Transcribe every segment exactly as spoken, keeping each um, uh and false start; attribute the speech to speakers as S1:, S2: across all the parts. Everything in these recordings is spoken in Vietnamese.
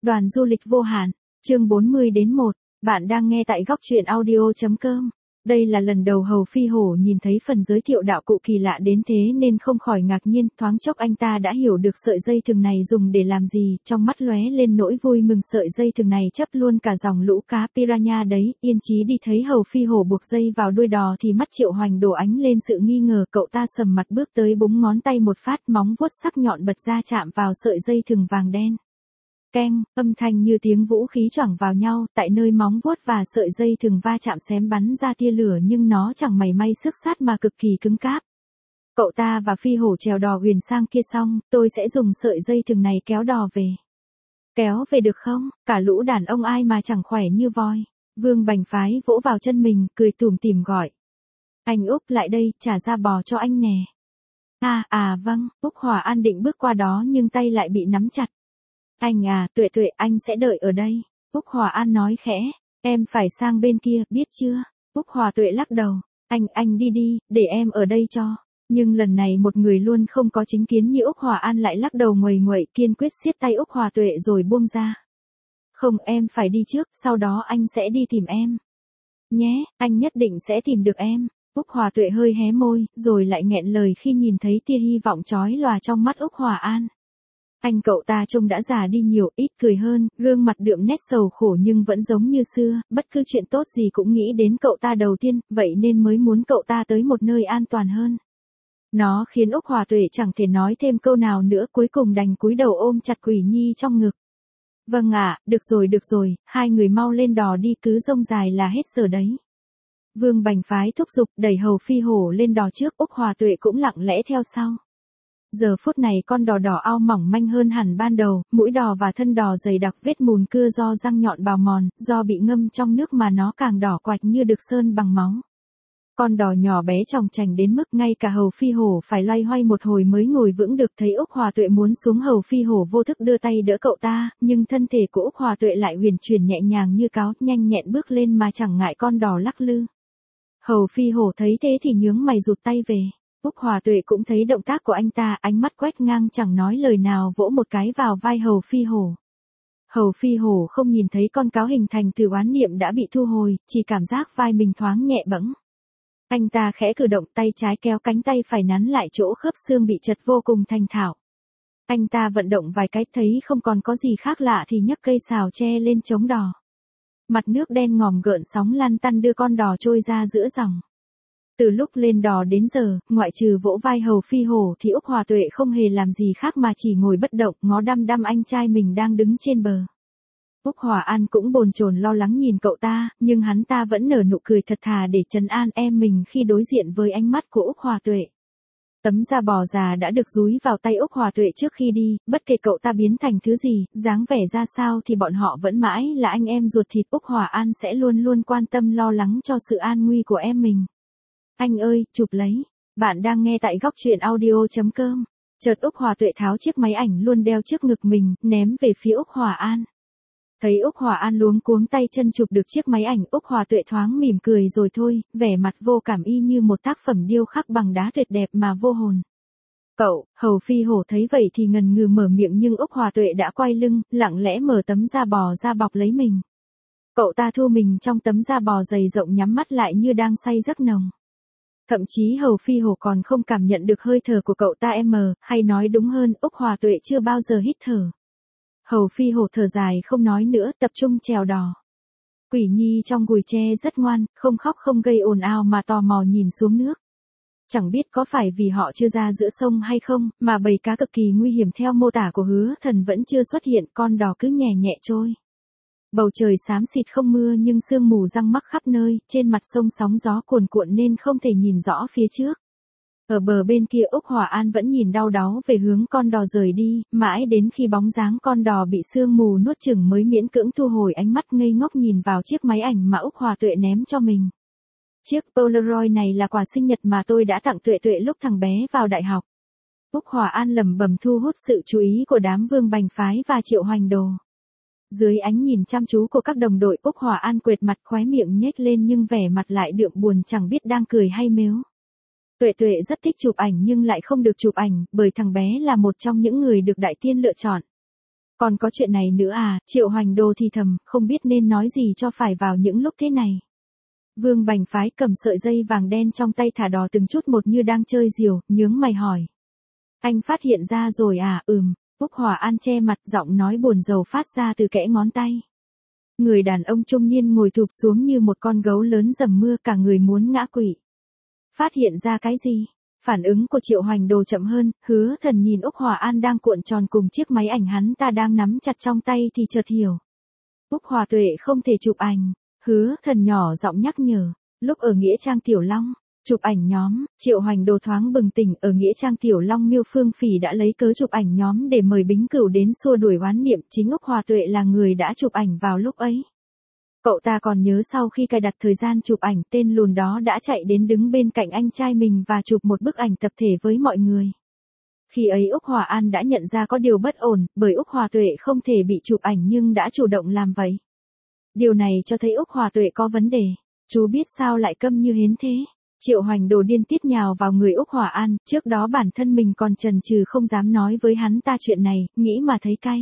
S1: Đoàn du lịch vô hạn, chương bốn mươi đến một, bạn đang nghe tại góc truyện audio chấm com. Đây là lần đầu Hầu Phi Hổ nhìn thấy phần giới thiệu đạo cụ kỳ lạ đến thế nên không khỏi ngạc nhiên, thoáng chốc anh ta đã hiểu được sợi dây thừng này dùng để làm gì, trong mắt lóe lên nỗi vui mừng. Sợi dây thừng này chấp luôn cả dòng lũ cá piranha đấy. Yên Chí đi thấy Hầu Phi Hổ buộc dây vào đuôi đò thì mắt Triệu Hoành đổ ánh lên sự nghi ngờ, cậu ta sầm mặt bước tới búng ngón tay một phát, móng vuốt sắc nhọn bật ra chạm vào sợi dây thừng vàng đen. Keng, âm thanh như tiếng vũ khí choảng vào nhau, tại nơi móng vuốt và sợi dây thừng va chạm xém bắn ra tia lửa nhưng nó chẳng mảy may xước sát mà cực kỳ cứng cáp. Cậu ta và Phi Hổ chèo đò huyền sang kia xong, tôi sẽ dùng sợi dây thừng này kéo đò về. Kéo về được không? Cả lũ đàn ông ai mà chẳng khỏe như voi. Vương Bành Phái vỗ vào chân mình, cười tủm tỉm gọi. Anh Úc lại đây, trả ra bò cho anh nè. À, à vâng, Úc Hòa An định bước qua đó nhưng tay lại bị nắm chặt. Anh à, Tuệ Tuệ, anh sẽ đợi ở đây. Úc Hòa An nói khẽ, em phải sang bên kia, biết chưa? Úc Hòa Tuệ lắc đầu, anh, anh đi đi, để em ở đây cho. Nhưng lần này một người luôn không có chính kiến như Úc Hòa An lại lắc đầu nguầy nguậy, kiên quyết siết tay Úc Hòa Tuệ rồi buông ra. Không, em phải đi trước, sau đó anh sẽ đi tìm em. Nhé, anh nhất định sẽ tìm được em. Úc Hòa Tuệ hơi hé môi, rồi lại nghẹn lời khi nhìn thấy tia hy vọng chói lòa trong mắt Úc Hòa An. Anh cậu ta trông đã già đi nhiều, ít cười hơn, gương mặt đượm nét sầu khổ nhưng vẫn giống như xưa, bất cứ chuyện tốt gì cũng nghĩ đến cậu ta đầu tiên, vậy nên mới muốn cậu ta tới một nơi an toàn hơn. Nó khiến Úc Hòa Tuệ chẳng thể nói thêm câu nào nữa, cuối cùng đành cúi đầu ôm chặt Quỷ Nhi trong ngực. Vâng ạ, được rồi được rồi, hai người mau lên đò đi, cứ rông dài là hết giờ đấy. Vương Bành Phái thúc giục, đẩy Hầu Phi Hổ lên đò trước, Úc Hòa Tuệ cũng lặng lẽ theo sau. Giờ phút này con đò đỏ ao mỏng manh hơn hẳn ban đầu, mũi đò và thân đò dày đặc vết mùn cưa do răng nhọn bào mòn, do bị ngâm trong nước mà nó càng đỏ quạch như được sơn bằng máu. Con đò nhỏ bé chòng chành đến mức ngay cả Hầu Phi Hổ phải loay hoay một hồi mới ngồi vững được. Thấy Úc Hòa Tuệ muốn xuống, Hầu Phi Hổ vô thức đưa tay đỡ cậu ta, nhưng thân thể của Úc Hòa Tuệ lại huyền chuyển nhẹ nhàng như cáo, nhanh nhẹn bước lên mà chẳng ngại con đò lắc lư. Hầu Phi Hổ thấy thế thì nhướng mày rụt tay về. Úc Hòa Tuệ cũng thấy động tác của anh ta, ánh mắt quét ngang chẳng nói lời nào vỗ một cái vào vai Hầu Phi Hổ. Hầu Phi Hổ không nhìn thấy con cáo hình thành từ oán niệm đã bị thu hồi, chỉ cảm giác vai mình thoáng nhẹ bẫng. Anh ta khẽ cử động, tay trái kéo cánh tay phải nắn lại chỗ khớp xương bị chật vô cùng thành thạo. Anh ta vận động vài cái thấy không còn có gì khác lạ thì nhấc cây sào tre lên chống đò. Mặt nước đen ngòm gợn sóng lăn tăn đưa con đò trôi ra giữa dòng. Từ lúc lên đò đến giờ, ngoại trừ vỗ vai Hầu Phi Hổ thì Úc Hòa Tuệ không hề làm gì khác mà chỉ ngồi bất động, ngó đăm đăm anh trai mình đang đứng trên bờ. Úc Hòa An cũng bồn chồn lo lắng nhìn cậu ta, nhưng hắn ta vẫn nở nụ cười thật thà để trấn an em mình khi đối diện với ánh mắt của Úc Hòa Tuệ. Tấm da bò già đã được dúi vào tay Úc Hòa Tuệ trước khi đi, bất kể cậu ta biến thành thứ gì, dáng vẻ ra sao thì bọn họ vẫn mãi là anh em ruột thịt. Úc Hòa An sẽ luôn luôn quan tâm lo lắng cho sự an nguy của em mình. Anh ơi, chụp lấy. Bạn đang nghe tại góc truyện audio chấm com. Chợt Úc Hòa Tuệ tháo chiếc máy ảnh luôn đeo trước ngực mình, ném về phía Úc Hòa An. Thấy Úc Hòa An luống cuống tay chân chụp được chiếc máy ảnh, Úc Hòa Tuệ thoáng mỉm cười rồi thôi, vẻ mặt vô cảm y như một tác phẩm điêu khắc bằng đá tuyệt đẹp mà vô hồn. Cậu, Hầu Phi Hổ thấy vậy thì ngần ngừ mở miệng nhưng Úc Hòa Tuệ đã quay lưng, lặng lẽ mở tấm da bò ra bọc lấy mình. Cậu ta thu mình trong tấm da bò dày rộng, nhắm mắt lại như đang say giấc nồng. Thậm chí Hầu Phi Hổ còn không cảm nhận được hơi thở của cậu ta em, hay nói đúng hơn, Úc Hòa Tuệ chưa bao giờ hít thở. Hầu Phi Hổ thở dài không nói nữa, tập trung chèo đò. Quỷ Nhi trong gùi tre rất ngoan, không khóc không gây ồn ào mà tò mò nhìn xuống nước. Chẳng biết có phải vì họ chưa ra giữa sông hay không, mà bầy cá cực kỳ nguy hiểm theo mô tả của Hứa Thần vẫn chưa xuất hiện, con đò cứ nhẹ nhẹ trôi. Bầu trời xám xịt không mưa nhưng sương mù răng mắc khắp nơi, trên mặt sông sóng gió cuồn cuộn nên không thể nhìn rõ phía trước. Ở bờ bên kia Úc Hòa An vẫn nhìn đau đáu về hướng con đò rời đi, mãi đến khi bóng dáng con đò bị sương mù nuốt chửng mới miễn cưỡng thu hồi ánh mắt ngây ngốc nhìn vào chiếc máy ảnh mà Úc Hòa Tuệ ném cho mình. Chiếc Polaroid này là quà sinh nhật mà tôi đã tặng Tuệ Tuệ lúc thằng bé vào đại học. Úc Hòa An lẩm bẩm thu hút sự chú ý của đám Vương Bành Phái và Triệu Hoành Đồ. Dưới ánh nhìn chăm chú của các đồng đội, Úc Hòa An quệt mặt, khóe miệng nhếch lên nhưng vẻ mặt lại đượm buồn, chẳng biết đang cười hay mếu. Tuệ Tuệ rất thích chụp ảnh nhưng lại không được chụp ảnh, bởi thằng bé là một trong những người được Đại Tiên lựa chọn. Còn có chuyện này nữa à, Triệu Hoành Đồ thì thầm, không biết nên nói gì cho phải vào những lúc thế này. Vương Bành Phái cầm sợi dây vàng đen trong tay thả đỏ từng chút một như đang chơi diều, nhướng mày hỏi. Anh phát hiện ra rồi à, ừm, Úc Hòa An che mặt, giọng nói buồn rầu phát ra từ kẽ ngón tay. Người đàn ông trung niên ngồi thụp xuống như một con gấu lớn dầm mưa, cả người muốn ngã quỵ. Phát hiện ra cái gì? Phản ứng của Triệu Hoành Đồ chậm hơn, Hứa Thần nhìn Úc Hòa An đang cuộn tròn cùng chiếc máy ảnh hắn ta đang nắm chặt trong tay thì chợt hiểu. Úc Hòa Tuệ không thể chụp ảnh. Hứa Thần nhỏ giọng nhắc nhở, lúc ở Nghĩa Trang Tiểu Long, chụp ảnh nhóm, Triệu Hoành Đồ thoáng bừng tỉnh, ở Nghĩa Trang Tiểu Long Miêu Phương Phỉ đã lấy cớ chụp ảnh nhóm để mời Bính Cửu đến xua đuổi oán niệm, chính Úc Hòa Tuệ là người đã chụp ảnh vào lúc ấy. Cậu ta còn nhớ sau khi cài đặt thời gian chụp ảnh, tên lùn đó đã chạy đến đứng bên cạnh anh trai mình và chụp một bức ảnh tập thể với mọi người. Khi ấy Úc Hòa An đã nhận ra có điều bất ổn, bởi Úc Hòa Tuệ không thể bị chụp ảnh nhưng đã chủ động làm vậy. Điều này cho thấy Úc Hòa Tuệ có vấn đề. Chú biết sao lại câm như hến thế? Triệu Hoành Đồ điên tiết nhào vào người Úc Hòa An, trước đó bản thân mình còn chần chừ không dám nói với hắn ta chuyện này, nghĩ mà thấy cay.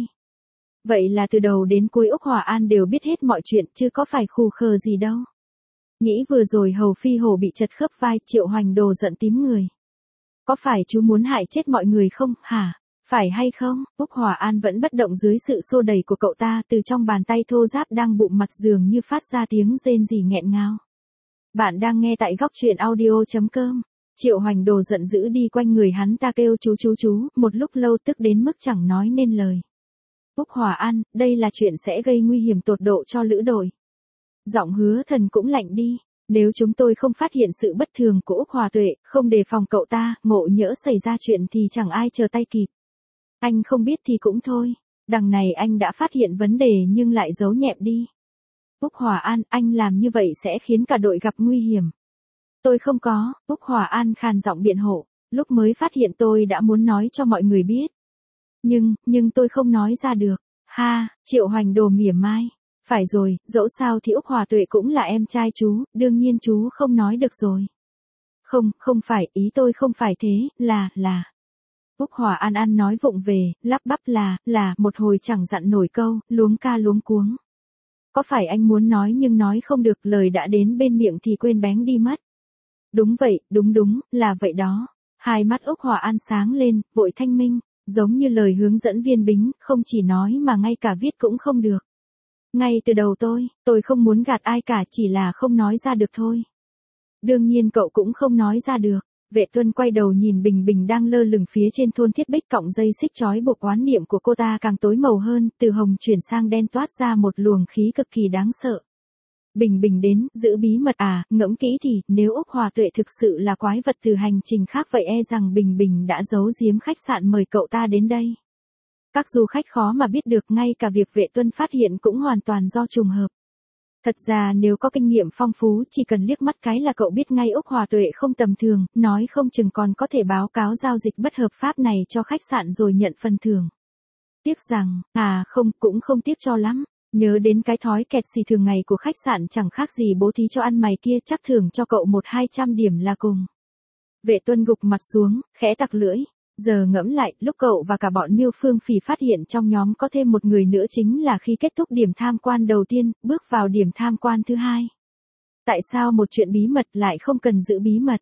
S1: Vậy là từ đầu đến cuối Úc Hòa An đều biết hết mọi chuyện, chứ có phải khù khờ gì đâu. Nghĩ vừa rồi Hầu Phi Hổ bị chật khớp vai, Triệu Hoành Đồ giận tím người. Có phải chú muốn hại chết mọi người không, hả? Phải hay không? Úc Hòa An vẫn bất động dưới sự xô đẩy của cậu ta, từ trong bàn tay thô ráp đang bụng mặt giường như phát ra tiếng rên rỉ nghẹn ngào. Bạn đang nghe tại góc truyện audio chấm com. Triệu Hoành Đồ giận dữ đi quanh người hắn ta kêu chú chú chú, một lúc lâu tức đến mức chẳng nói nên lời. Úc Hòa An, đây là chuyện sẽ gây nguy hiểm tột độ cho lữ đội. Giọng Hứa Thần cũng lạnh đi, nếu chúng tôi không phát hiện sự bất thường của Úc Hòa Tuệ, không đề phòng cậu ta, ngộ nhỡ xảy ra chuyện thì chẳng ai chờ tay kịp. Anh không biết thì cũng thôi, đằng này anh đã phát hiện vấn đề nhưng lại giấu nhẹm đi. Úc Hòa An, anh làm như vậy sẽ khiến cả đội gặp nguy hiểm. Tôi không có, Úc Hòa An khàn giọng biện hộ, lúc mới phát hiện tôi đã muốn nói cho mọi người biết. Nhưng, nhưng tôi không nói ra được. Ha, Triệu Hoành Đồ mỉa mai. Phải rồi, dẫu sao thì Úc Hòa Tuệ cũng là em trai chú, đương nhiên chú không nói được rồi. Không, không phải, ý tôi không phải thế, là, là. Úc Hòa An An nói vụng về, lắp bắp là, là, một hồi chẳng dặn nổi câu, luống ca luống cuống. Có phải anh muốn nói nhưng nói không được, lời đã đến bên miệng thì quên bén đi mất. Đúng vậy, đúng đúng, là vậy đó. Hai mắt Úc Hòa An sáng lên, vội thanh minh, giống như lời hướng dẫn viên Bính, không chỉ nói mà ngay cả viết cũng không được. Ngay từ đầu tôi, tôi không muốn gạt ai cả, chỉ là không nói ra được thôi. Đương nhiên cậu cũng không nói ra được. Vệ Tuân quay đầu nhìn Bình Bình đang lơ lửng phía trên thôn Thiết Bích, cọng dây xích trói buộc oán niệm của cô ta càng tối màu hơn, từ hồng chuyển sang đen toát ra một luồng khí cực kỳ đáng sợ. Bình Bình đến, giữ bí mật à, ngẫm kỹ thì, nếu Úc Hòa Tuệ thực sự là quái vật từ hành trình khác vậy e rằng Bình Bình đã giấu giếm khách sạn mời cậu ta đến đây. Các du khách khó mà biết được, ngay cả việc Vệ Tuân phát hiện cũng hoàn toàn do trùng hợp. Thật ra nếu có kinh nghiệm phong phú, chỉ cần liếc mắt cái là cậu biết ngay Úc Hòa Tuệ không tầm thường, nói không chừng còn có thể báo cáo giao dịch bất hợp pháp này cho khách sạn rồi nhận phần thưởng. Tiếc rằng, à không, cũng không tiếc cho lắm. Nhớ đến cái thói kẹt xì thường ngày của khách sạn chẳng khác gì bố thí cho ăn mày kia, chắc thưởng cho cậu một hai trăm điểm là cùng. Vệ Tuân gục mặt xuống, khẽ tặc lưỡi. Giờ ngẫm lại, lúc cậu và cả bọn Miêu Phương Phỉ phát hiện trong nhóm có thêm một người nữa chính là khi kết thúc điểm tham quan đầu tiên, bước vào điểm tham quan thứ hai. Tại sao một chuyện bí mật lại không cần giữ bí mật?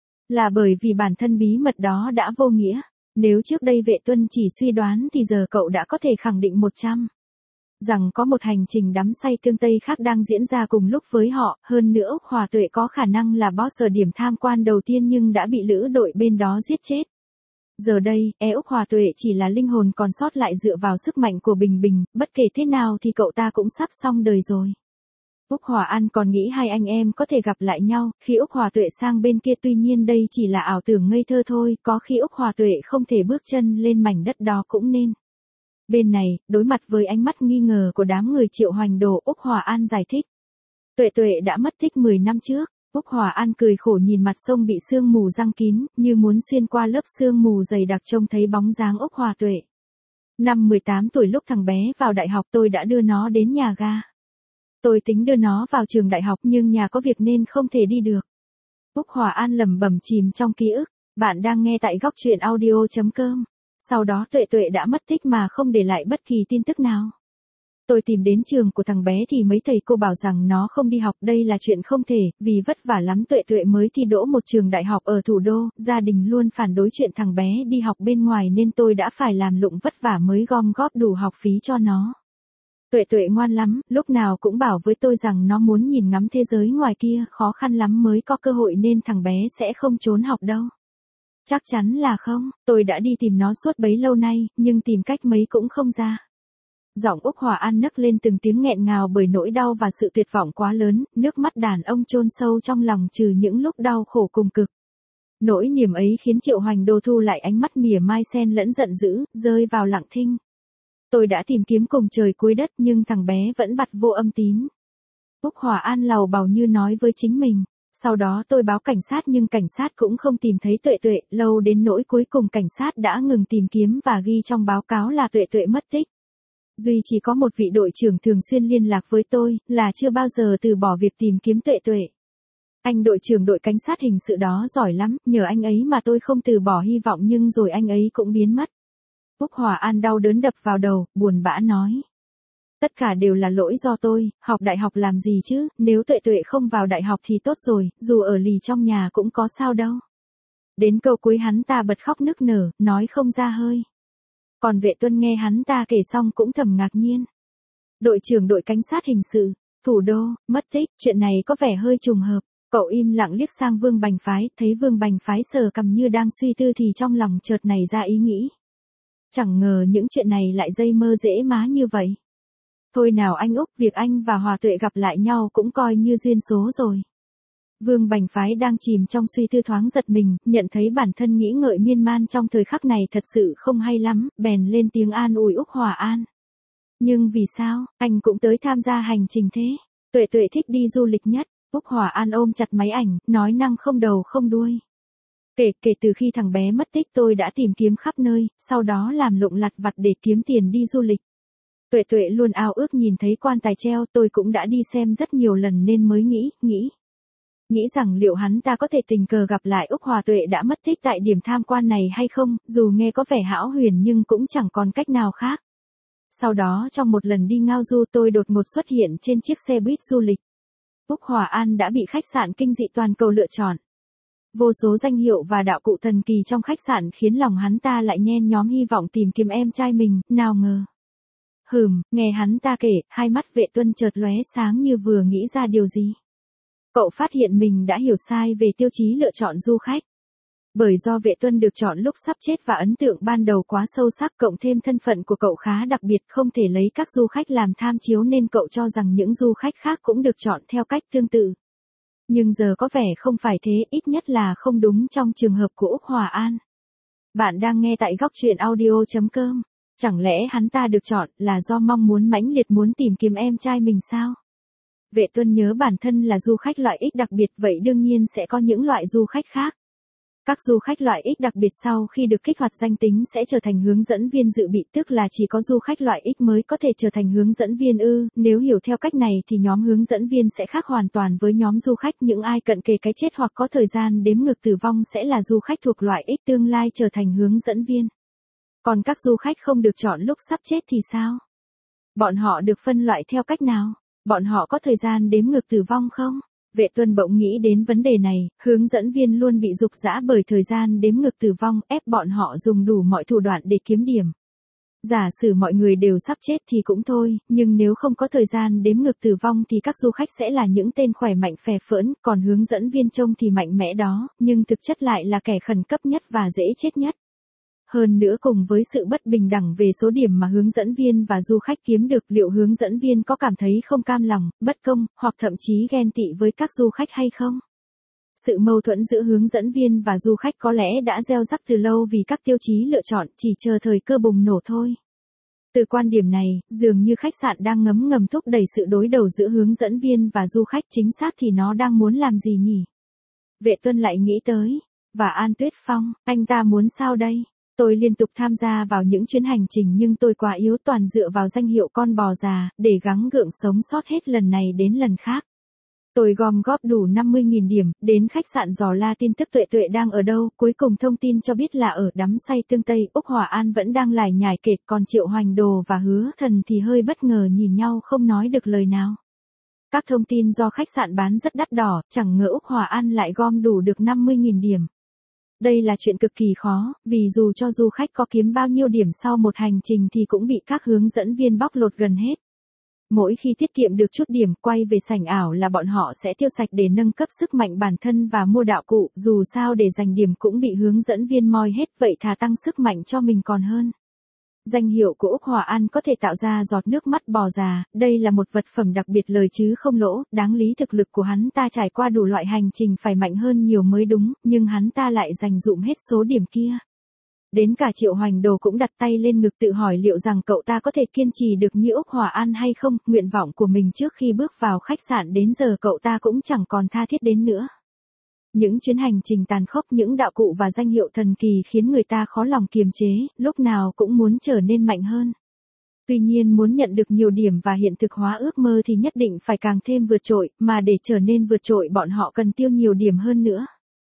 S1: Là bởi vì bản thân bí mật đó đã vô nghĩa. Nếu trước đây Vệ Tuân chỉ suy đoán thì giờ cậu đã có thể khẳng định một trăm. Rằng có một hành trình đắm say tương Tây khác đang diễn ra cùng lúc với họ, hơn nữa Úc Hòa Tuệ có khả năng là boss ở điểm tham quan đầu tiên nhưng đã bị lữ đội bên đó giết chết. Giờ đây, e Úc Hòa Tuệ chỉ là linh hồn còn sót lại dựa vào sức mạnh của Bình Bình, bất kể thế nào thì cậu ta cũng sắp xong đời rồi. Úc Hòa An còn nghĩ hai anh em có thể gặp lại nhau, khi Úc Hòa Tuệ sang bên kia, tuy nhiên đây chỉ là ảo tưởng ngây thơ thôi, có khi Úc Hòa Tuệ không thể bước chân lên mảnh đất đó cũng nên. Bên này, đối mặt với ánh mắt nghi ngờ của đám người Triệu Hoành Đồ, Úc Hòa An giải thích. Tuệ Tuệ đã mất tích mười năm trước. Úc Hòa An cười khổ nhìn mặt sông bị sương mù giăng kín, như muốn xuyên qua lớp sương mù dày đặc trông thấy bóng dáng Úc Hòa Tuệ. Năm mười tám tuổi lúc thằng bé vào đại học tôi đã đưa nó đến nhà ga. Tôi tính đưa nó vào trường đại học nhưng nhà có việc nên không thể đi được. Úc Hòa An lẩm bẩm chìm trong ký ức. Bạn đang nghe tại góc truyện audio chấm com. Sau đó Tuệ Tuệ đã mất tích mà không để lại bất kỳ tin tức nào. Tôi tìm đến trường của thằng bé thì mấy thầy cô bảo rằng nó không đi học, đây là chuyện không thể, vì vất vả lắm Tuệ Tuệ mới thi đỗ một trường đại học ở thủ đô, gia đình luôn phản đối chuyện thằng bé đi học bên ngoài nên tôi đã phải làm lụng vất vả mới gom góp đủ học phí cho nó. Tuệ Tuệ ngoan lắm, lúc nào cũng bảo với tôi rằng nó muốn nhìn ngắm thế giới ngoài kia, khó khăn lắm mới có cơ hội nên thằng bé sẽ không trốn học đâu. Chắc chắn là không, tôi đã đi tìm nó suốt bấy lâu nay, nhưng tìm cách mấy cũng không ra. Giọng Úc Hòa An nấc lên từng tiếng nghẹn ngào bởi nỗi đau và sự tuyệt vọng quá lớn, nước mắt đàn ông chôn sâu trong lòng trừ những lúc đau khổ cùng cực. Nỗi niềm ấy khiến Triệu Hoành Đô thu lại ánh mắt mỉa mai xen lẫn giận dữ, rơi vào lặng thinh. Tôi đã tìm kiếm cùng trời cuối đất nhưng thằng bé vẫn bặt vô âm tín. Úc Hòa An lầu bầu như nói với chính mình. Sau đó tôi báo cảnh sát nhưng cảnh sát cũng không tìm thấy Tuệ Tuệ, lâu đến nỗi cuối cùng cảnh sát đã ngừng tìm kiếm và ghi trong báo cáo là Tuệ Tuệ mất tích. Duy chỉ có một vị đội trưởng thường xuyên liên lạc với tôi, là chưa bao giờ từ bỏ việc tìm kiếm Tuệ Tuệ. Anh đội trưởng đội cảnh sát hình sự đó giỏi lắm, nhờ anh ấy mà tôi không từ bỏ hy vọng nhưng rồi anh ấy cũng biến mất. Úc Hòa An đau đớn đập vào đầu, buồn bã nói. Tất cả đều là lỗi do tôi, học đại học làm gì chứ, nếu Tuệ Tuệ không vào đại học thì tốt rồi, dù ở lì trong nhà cũng có sao đâu. Đến câu cuối hắn ta bật khóc nức nở, nói không ra hơi. Còn Vệ Tuân nghe hắn ta kể xong cũng thầm ngạc nhiên. Đội trưởng đội cảnh sát hình sự, thủ đô, mất tích, chuyện này có vẻ hơi trùng hợp. Cậu im lặng liếc sang Vương Bành Phái, thấy Vương Bành Phái sờ cằm như đang suy tư thì trong lòng chợt nảy ra ý nghĩ. Chẳng ngờ những chuyện này lại dây mơ dễ má như vậy. Thôi nào anh Úc, việc anh và Hòa Tuệ gặp lại nhau cũng coi như duyên số rồi. Vương Bành Phái đang chìm trong suy tư thoáng giật mình, nhận thấy bản thân nghĩ ngợi miên man trong thời khắc này thật sự không hay lắm, bèn lên tiếng an ủi Úc Hòa An. Nhưng vì sao, anh cũng tới tham gia hành trình thế? Tuệ Tuệ thích đi du lịch nhất. Úc Hòa An ôm chặt máy ảnh, nói năng không đầu không đuôi. Kể, kể từ khi thằng bé mất tích tôi đã tìm kiếm khắp nơi, sau đó làm lụng lặt vặt để kiếm tiền đi du lịch. Tuệ Tuệ luôn ao ước nhìn thấy quan tài treo, tôi cũng đã đi xem rất nhiều lần nên mới nghĩ, nghĩ. Nghĩ rằng liệu hắn ta có thể tình cờ gặp lại Úc Hòa Tuệ đã mất tích tại điểm tham quan này hay không, dù nghe có vẻ hão huyền nhưng cũng chẳng còn cách nào khác. Sau đó trong một lần đi ngao du tôi đột ngột xuất hiện trên chiếc xe buýt du lịch. Úc Hòa An đã bị khách sạn kinh dị toàn cầu lựa chọn. Vô số danh hiệu và đạo cụ thần kỳ trong khách sạn khiến lòng hắn ta lại nhen nhóm hy vọng tìm kiếm em trai mình, nào ngờ. Hừm, nghe hắn ta kể, hai mắt Vệ Tuân chợt lóe sáng như vừa nghĩ ra điều gì. Cậu phát hiện mình đã hiểu sai về tiêu chí lựa chọn du khách. Bởi do Vệ Tuân được chọn lúc sắp chết và ấn tượng ban đầu quá sâu sắc cộng thêm thân phận của cậu khá đặc biệt không thể lấy các du khách làm tham chiếu nên cậu cho rằng những du khách khác cũng được chọn theo cách tương tự. Nhưng giờ có vẻ không phải thế, ít nhất là không đúng trong trường hợp của Úc Hòa An. Bạn đang nghe tại góc truyện audio chấm com. Chẳng lẽ hắn ta được chọn là do mong muốn mãnh liệt muốn tìm kiếm em trai mình sao? Vệ Tuân nhớ bản thân là du khách loại X đặc biệt vậy đương nhiên sẽ có những loại du khách khác. Các du khách loại X đặc biệt sau khi được kích hoạt danh tính sẽ trở thành hướng dẫn viên dự bị, tức là chỉ có du khách loại X mới có thể trở thành hướng dẫn viên ư, nếu hiểu theo cách này thì nhóm hướng dẫn viên sẽ khác hoàn toàn với nhóm du khách, những ai cận kề cái chết hoặc có thời gian đếm ngược tử vong sẽ là du khách thuộc loại X tương lai trở thành hướng dẫn viên. Còn các du khách không được chọn lúc sắp chết thì sao? Bọn họ được phân loại theo cách nào? Bọn họ có thời gian đếm ngược tử vong không? Vệ Tuân bỗng nghĩ đến vấn đề này, hướng dẫn viên luôn bị dục dã bởi thời gian đếm ngược tử vong, ép bọn họ dùng đủ mọi thủ đoạn để kiếm điểm. Giả sử mọi người đều sắp chết thì cũng thôi, nhưng nếu không có thời gian đếm ngược tử vong thì các du khách sẽ là những tên khỏe mạnh phè phỡn, còn hướng dẫn viên trông thì mạnh mẽ đó, nhưng thực chất lại là kẻ khẩn cấp nhất và dễ chết nhất. Hơn nữa cùng với sự bất bình đẳng về số điểm mà hướng dẫn viên và du khách kiếm được, liệu hướng dẫn viên có cảm thấy không cam lòng, bất công, hoặc thậm chí ghen tị với các du khách hay không? Sự mâu thuẫn giữa hướng dẫn viên và du khách có lẽ đã gieo rắc từ lâu vì các tiêu chí lựa chọn chỉ chờ thời cơ bùng nổ thôi. Từ quan điểm này, dường như khách sạn đang ngấm ngầm thúc đẩy sự đối đầu giữa hướng dẫn viên và du khách, chính xác thì nó đang muốn làm gì nhỉ? Vệ Tuân lại nghĩ tới. Và An Tuyết Phong, anh ta muốn sao đây? Tôi liên tục tham gia vào những chuyến hành trình nhưng tôi quá yếu, toàn dựa vào danh hiệu con bò già, để gắng gượng sống sót hết lần này đến lần khác. Tôi gom góp đủ năm mươi nghìn điểm, đến khách sạn dò la tin tức Tuệ Tuệ đang ở đâu, cuối cùng thông tin cho biết là ở đắm say tương Tây, Úc Hòa An vẫn đang lải nhải kể, còn Triệu Hoành Đồ và Hứa Thần thì hơi bất ngờ nhìn nhau không nói được lời nào. Các thông tin do khách sạn bán rất đắt đỏ, chẳng ngờ Úc Hòa An lại gom đủ được năm mươi nghìn điểm. Đây là chuyện cực kỳ khó, vì dù cho du khách có kiếm bao nhiêu điểm sau một hành trình thì cũng bị các hướng dẫn viên bóc lột gần hết. Mỗi khi tiết kiệm được chút điểm, quay về sảnh ảo là bọn họ sẽ tiêu sạch để nâng cấp sức mạnh bản thân và mua đạo cụ, dù sao để giành điểm cũng bị hướng dẫn viên moi hết, vậy thà tăng sức mạnh cho mình còn hơn. Danh hiệu của Úc Hòa An có thể tạo ra giọt nước mắt bò già, đây là một vật phẩm đặc biệt lời chứ không lỗ, đáng lý thực lực của hắn ta trải qua đủ loại hành trình phải mạnh hơn nhiều mới đúng, nhưng hắn ta lại dành dụm hết số điểm kia. Đến cả Triệu Hoành Đồ cũng đặt tay lên ngực tự hỏi liệu rằng cậu ta có thể kiên trì được như Úc Hòa An hay không, nguyện vọng của mình trước khi bước vào khách sạn đến giờ cậu ta cũng chẳng còn tha thiết đến nữa. Những chuyến hành trình tàn khốc, những đạo cụ và danh hiệu thần kỳ khiến người ta khó lòng kiềm chế, lúc nào cũng muốn trở nên mạnh hơn. Tuy nhiên muốn nhận được nhiều điểm và hiện thực hóa ước mơ thì nhất định phải càng thêm vượt trội, mà để trở nên vượt trội bọn họ cần tiêu nhiều điểm hơn nữa.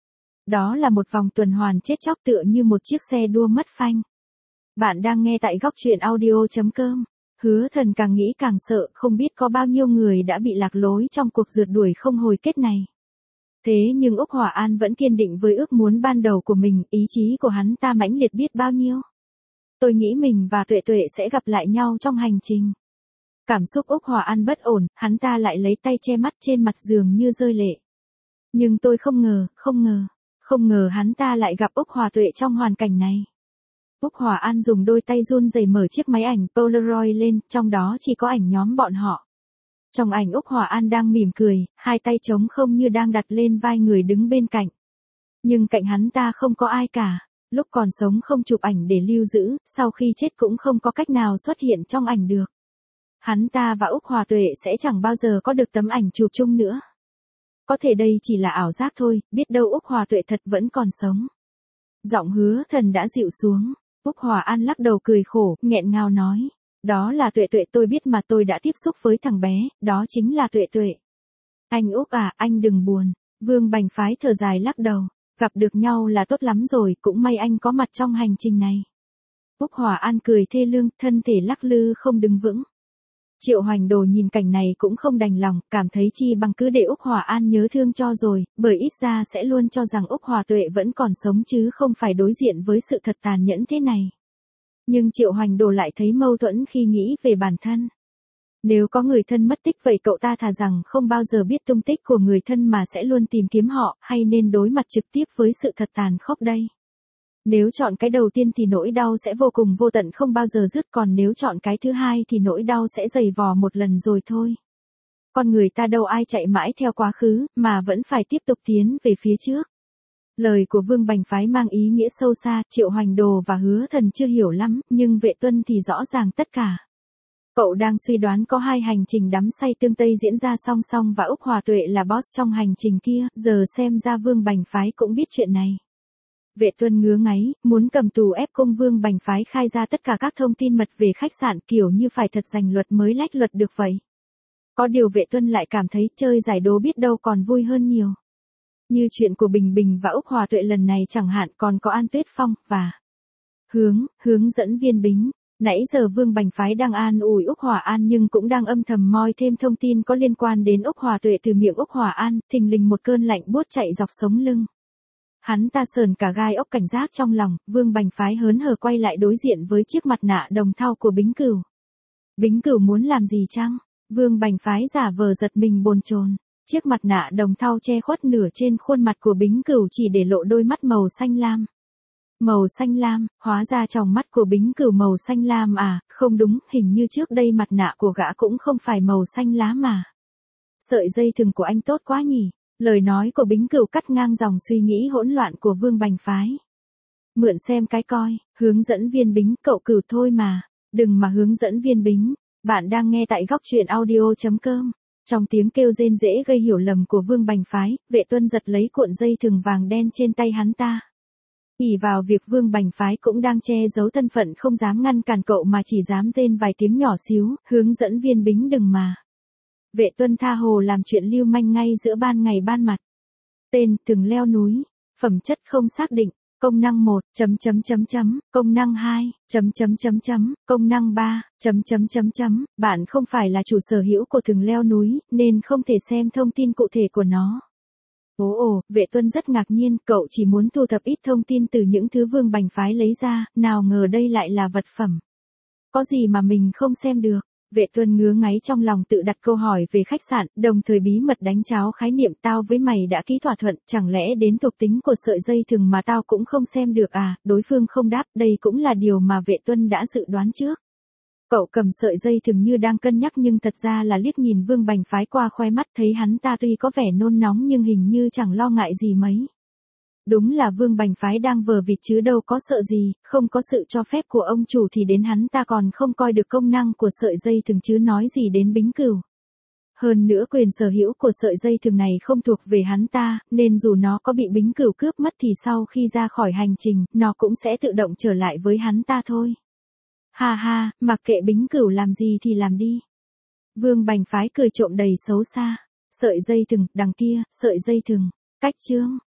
S1: Đó là một vòng tuần hoàn chết chóc tựa như một chiếc xe đua mất phanh. Bạn đang nghe tại góc truyện audio chấm com. Hứa Thần càng nghĩ càng sợ, không biết có bao nhiêu người đã bị lạc lối trong cuộc rượt đuổi không hồi kết này. Thế nhưng Úc Hòa An vẫn kiên định với ước muốn ban đầu của mình, ý chí của hắn ta mãnh liệt biết bao nhiêu. Tôi nghĩ mình và Tuệ Tuệ sẽ gặp lại nhau trong hành trình. Cảm xúc Úc Hòa An bất ổn, hắn ta lại lấy tay che mắt trên mặt giường như rơi lệ. Nhưng tôi không ngờ, không ngờ, không ngờ hắn ta lại gặp Úc Hòa Tuệ trong hoàn cảnh này. Úc Hòa An dùng đôi tay run rẩy mở chiếc máy ảnh Polaroid lên, trong đó chỉ có ảnh nhóm bọn họ. Trong ảnh Úc Hòa An đang mỉm cười, hai tay trống không như đang đặt lên vai người đứng bên cạnh. Nhưng cạnh hắn ta không có ai cả, lúc còn sống không chụp ảnh để lưu giữ, sau khi chết cũng không có cách nào xuất hiện trong ảnh được. Hắn ta và Úc Hòa Tuệ sẽ chẳng bao giờ có được tấm ảnh chụp chung nữa. Có thể đây chỉ là ảo giác thôi, biết đâu Úc Hòa Tuệ thật vẫn còn sống. Giọng Hứa Thần đã dịu xuống, Úc Hòa An lắc đầu cười khổ, nghẹn ngào nói. Đó là Tuệ Tuệ tôi biết mà, tôi đã tiếp xúc với thằng bé, đó chính là Tuệ Tuệ. Anh Úc à, anh đừng buồn. Vương Bành Phái thở dài lắc đầu. Gặp được nhau là tốt lắm rồi, cũng may anh có mặt trong hành trình này. Úc Hòa An cười thê lương, thân thể lắc lư không đứng vững. Triệu Hoành Đồ nhìn cảnh này cũng không đành lòng, cảm thấy chi bằng cứ để Úc Hòa An nhớ thương cho rồi, bởi ít ra sẽ luôn cho rằng Úc Hòa Tuệ vẫn còn sống chứ không phải đối diện với sự thật tàn nhẫn thế này. Nhưng Triệu Hoành Đồ lại thấy mâu thuẫn khi nghĩ về bản thân. Nếu có người thân mất tích vậy cậu ta thà rằng không bao giờ biết tung tích của người thân mà sẽ luôn tìm kiếm họ, hay nên đối mặt trực tiếp với sự thật tàn khốc đây. Nếu chọn cái đầu tiên thì nỗi đau sẽ vô cùng vô tận không bao giờ dứt, còn nếu chọn cái thứ hai thì nỗi đau sẽ dày vò một lần rồi thôi. Con người ta đâu ai chạy mãi theo quá khứ, mà vẫn phải tiếp tục tiến về phía trước. Lời của Vương Bành Phái mang ý nghĩa sâu xa, Triệu Hoành Đồ và Hứa Thần chưa hiểu lắm, nhưng Vệ Tuân thì rõ ràng tất cả. Cậu đang suy đoán có hai hành trình đắm say tương Tây diễn ra song song và Úc Hòa Tuệ là boss trong hành trình kia, giờ xem ra Vương Bành Phái cũng biết chuyện này. Vệ Tuân ngứa ngáy, muốn cầm tù ép cung Vương Bành Phái khai ra tất cả các thông tin mật về khách sạn, kiểu như phải thật giành luật mới lách luật được vậy. Có điều Vệ Tuân lại cảm thấy chơi giải đố biết đâu còn vui hơn nhiều. Như chuyện của Bình Bình và Úc Hòa Tuệ lần này chẳng hạn, còn có An Tuyết Phong, và hướng, hướng dẫn viên Bính. Nãy giờ Vương Bành Phái đang an ủi Úc Hòa An nhưng cũng đang âm thầm moi thêm thông tin có liên quan đến Úc Hòa Tuệ từ miệng Úc Hòa An, thình lình một cơn lạnh buốt chạy dọc sống lưng. Hắn ta sờn cả gai ốc cảnh giác trong lòng, Vương Bành Phái hớn hở quay lại đối diện với chiếc mặt nạ đồng thau của Bính Cửu. Bính Cửu muốn làm gì chăng? Vương Bành Phái giả vờ giật mình bồn chồn. Chiếc mặt nạ đồng thau che khuất nửa trên khuôn mặt của Bính Cửu chỉ để lộ đôi mắt màu xanh lam. Màu xanh lam, hóa ra tròng mắt của Bính Cửu màu xanh lam à, không đúng, hình như trước đây mặt nạ của gã cũng không phải màu xanh lá mà. Sợi dây thừng của anh tốt quá nhỉ, lời nói của Bính Cửu cắt ngang dòng suy nghĩ hỗn loạn của Vương Bành Phái. Mượn xem cái coi, hướng dẫn viên Bính, cậu Cửu thôi mà, đừng mà hướng dẫn viên Bính, bạn đang nghe tại góc truyện audio chấm com. Trong tiếng kêu rên rễ gây hiểu lầm của Vương Bành Phái, Vệ Tuân giật lấy cuộn dây thừng vàng đen trên tay hắn ta. ỷ vào việc Vương Bành Phái cũng đang che giấu thân phận không dám ngăn cản cậu mà chỉ dám rên vài tiếng nhỏ xíu, hướng dẫn viên Bính đừng mà. Vệ Tuân tha hồ làm chuyện lưu manh ngay giữa ban ngày ban mặt. Tên, từng leo núi. Phẩm chất không xác định. Công năng một, chấm chấm chấm chấm, công năng hai, chấm chấm chấm chấm, công năng ba, chấm chấm chấm chấm, bạn không phải là chủ sở hữu của từng leo núi, nên không thể xem thông tin cụ thể của nó. Ồ ồ, Vệ Tuân rất ngạc nhiên, cậu chỉ muốn thu thập ít thông tin từ những thứ Vương Bành phái lấy ra, nào ngờ đây lại là vật phẩm. Có gì mà mình không xem được? Vệ Tuân ngứa ngáy trong lòng tự đặt câu hỏi về khách sạn, đồng thời bí mật đánh cháo khái niệm tao với mày đã ký thỏa thuận, chẳng lẽ đến thuộc tính của sợi dây thừng mà tao cũng không xem được à, đối phương không đáp, đây cũng là điều mà Vệ Tuân đã dự đoán trước. Cậu cầm sợi dây thừng như đang cân nhắc nhưng thật ra là liếc nhìn Vương Bành phái qua khoe mắt thấy hắn ta tuy có vẻ nôn nóng nhưng hình như chẳng lo ngại gì mấy. Đúng là Vương Bành phái đang vờ vịt chứ đâu có sợ gì, không có sự cho phép của ông chủ thì đến hắn ta còn không coi được công năng của sợi dây thừng chứ nói gì đến Bính Cửu. Hơn nữa quyền sở hữu của sợi dây thừng này không thuộc về hắn ta, nên dù nó có bị Bính Cửu cướp mất thì sau khi ra khỏi hành trình, nó cũng sẽ tự động trở lại với hắn ta thôi. Ha ha, mặc kệ Bính Cửu làm gì thì làm đi. Vương Bành phái cười trộm đầy xấu xa. Sợi dây thừng, đằng kia, sợi dây thừng. Cách chương.